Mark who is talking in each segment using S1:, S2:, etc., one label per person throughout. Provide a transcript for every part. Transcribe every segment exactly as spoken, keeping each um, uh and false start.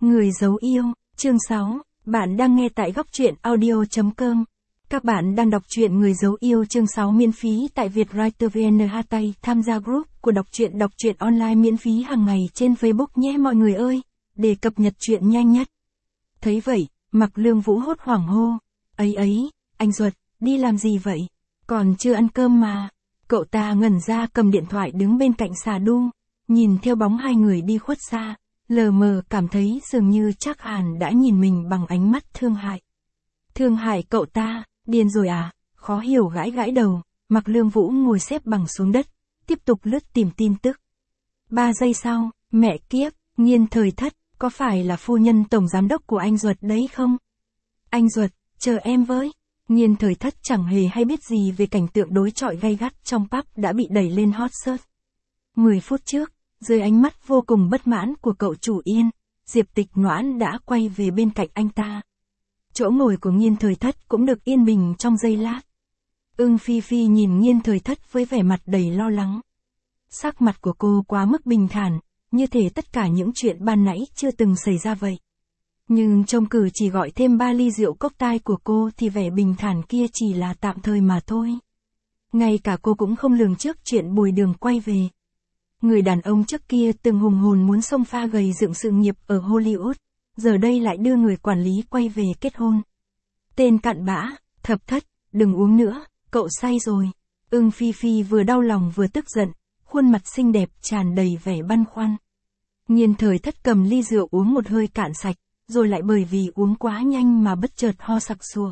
S1: Người giấu yêu, chương sáu, bạn đang nghe tại góc truyện audio chấm com. Các bạn đang đọc truyện Người giấu yêu chương sáu miễn phí tại Vietwriter vê en hát tay, tham gia group của đọc truyện đọc truyện online miễn phí hàng ngày trên Facebook nhé mọi người ơi, để cập nhật truyện nhanh nhất. Thấy vậy, Mạc Lương Vũ hốt hoảng hô, ấy ấy, anh Duật, đi làm gì vậy? Còn chưa ăn cơm mà. Cậu ta ngẩn ra cầm điện thoại đứng bên cạnh xà đu, nhìn theo bóng hai người đi khuất xa, lờ mờ cảm thấy dường như Trác Hàn đã nhìn mình bằng ánh mắt thương hại. Thương hại cậu ta, điên rồi à? Khó hiểu gãi gãi đầu, Mạc Lương Vũ ngồi xếp bằng xuống đất, tiếp tục lướt tìm tin tức. Ba giây sau, mẹ kiếp, Nghiên Thời Thất, có phải là phu nhân tổng giám đốc của anh Duật đấy không? Anh Duật, chờ em với. Nghiên Thời Thất chẳng hề hay biết gì về cảnh tượng đối chọi gay gắt trong pub đã bị đẩy lên hot search. Mười phút trước, dưới ánh mắt vô cùng bất mãn của cậu chủ Yên, Diệp Tịch Noãn đã quay về bên cạnh anh ta. Chỗ ngồi của Nghiên Thời Thất cũng được yên bình trong giây lát. Ưng Phi Phi nhìn Nghiên Thời Thất với vẻ mặt đầy lo lắng. Sắc mặt của cô quá mức bình thản, như thể tất cả những chuyện ban nãy chưa từng xảy ra vậy. Nhưng trông cử chỉ gọi thêm ba ly rượu cốc tai của cô thì vẻ bình thản kia chỉ là tạm thời mà thôi. Ngay cả cô cũng không lường trước chuyện Bùi Đường quay về. Người đàn ông trước kia từng hùng hồn muốn xông pha gầy dựng sự nghiệp ở Hollywood, giờ đây lại đưa người quản lý quay về kết hôn. Tên cặn bã, Thập Thất, đừng uống nữa, cậu say rồi. Ưng Phi Phi vừa đau lòng vừa tức giận, khuôn mặt xinh đẹp tràn đầy vẻ băn khoăn. Nghiên Thời Thất cầm ly rượu uống một hơi cạn sạch, rồi lại bởi vì uống quá nhanh mà bất chợt ho sặc sụa.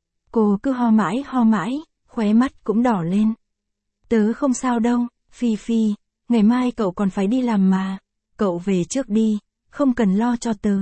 S1: Cô cứ ho mãi ho mãi, khóe mắt cũng đỏ lên. Tớ không sao đâu, Phi Phi, ngày mai cậu còn phải đi làm mà, cậu về trước đi, không cần lo cho tớ.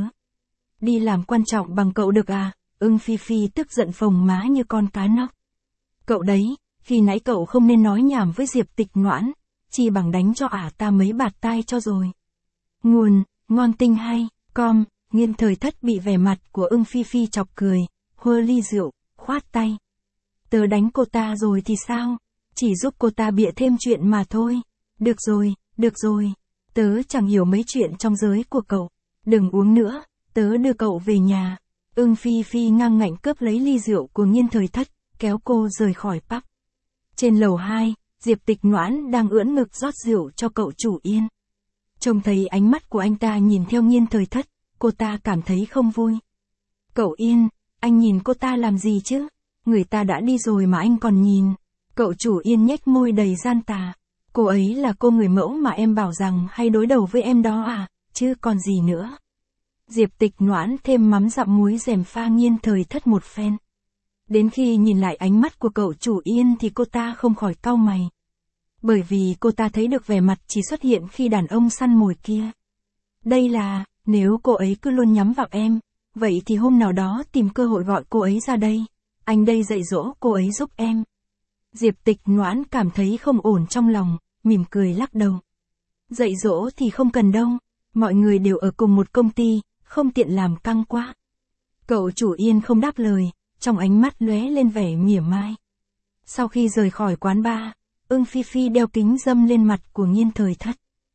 S1: Đi làm quan trọng bằng cậu được à? Ưng Phi Phi tức giận phồng má như con cá nóc. Cậu đấy, khi nãy cậu không nên nói nhảm với Diệp Tịch Noãn, chỉ bằng đánh cho ả ta mấy bạt tai cho rồi. Nguồn, ngon tinh hay, com. Nghiên Thời Thất bị vẻ mặt của Ưng Phi Phi chọc cười, hơ ly rượu, khoát tay. Tớ đánh cô ta rồi thì sao? Chỉ giúp cô ta bịa thêm chuyện mà thôi. Được rồi, được rồi. Tớ chẳng hiểu mấy chuyện trong giới của cậu. Đừng uống nữa, tớ đưa cậu về nhà. Ưng Phi Phi ngang ngạnh cướp lấy ly rượu của Nghiên Thời Thất, kéo cô rời khỏi pub. Trên lầu hai, Diệp Tịch Noãn đang ưỡn ngực rót rượu cho cậu chủ Yên. Trông thấy ánh mắt của anh ta nhìn theo Nghiên Thời Thất, cô ta cảm thấy không vui. Cậu Yên, anh nhìn cô ta làm gì chứ? Người ta đã đi rồi mà anh còn nhìn. Cậu chủ Yên nhếch môi đầy gian tà. Cô ấy là cô người mẫu mà em bảo rằng hay đối đầu với em đó à, chứ còn gì nữa. Diệp Tịch Noãn thêm mắm dặm muối dèm pha Nghiên Thời Thất một phen. Đến khi nhìn lại ánh mắt của cậu chủ Yên thì cô ta không khỏi cau mày. Bởi vì cô ta thấy được vẻ mặt chỉ xuất hiện khi đàn ông săn mồi kia. Đây là... Nếu cô ấy cứ luôn nhắm vào em, vậy thì hôm nào đó tìm cơ hội gọi cô ấy ra đây. Anh đây dạy dỗ cô ấy giúp em. Diệp Tịch Noãn cảm thấy không ổn trong lòng, mỉm cười lắc đầu. Dạy dỗ thì không cần đâu, mọi người đều ở cùng một công ty, không tiện làm căng quá. Cậu chủ Yên không đáp lời, trong ánh mắt lóe lên vẻ mỉa mai. Sau khi rời khỏi quán bar, Ưng Phi Phi đeo kính râm lên mặt của Nghiên Thời Thất.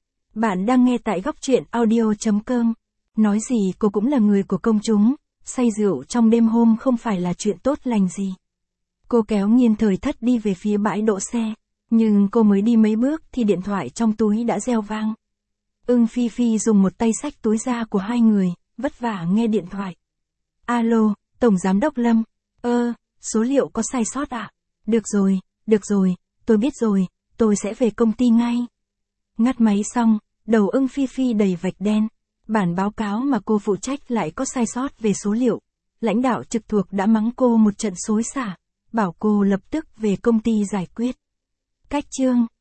S1: Bạn đang nghe tại góc truyện audio chấm com. Nói gì cô cũng là người của công chúng, say rượu trong đêm hôm không phải là chuyện tốt lành gì. Cô kéo Nghiên Thời Thất đi về phía bãi đỗ xe, nhưng cô mới đi mấy bước thì điện thoại trong túi đã reo vang. Ưng Phi Phi dùng một tay xách túi ra của hai người, vất vả nghe điện thoại. Alo, Tổng Giám đốc Lâm, ơ, số liệu có sai sót ạ? À? Được rồi, được rồi, tôi biết rồi, tôi sẽ về công ty ngay. Ngắt máy xong, đầu Ưng Phi Phi đầy vạch đen. Bản báo cáo mà cô phụ trách lại có sai sót về số liệu. Lãnh đạo trực thuộc đã mắng cô một trận xối xả, bảo cô lập tức về công ty giải quyết. Cách chương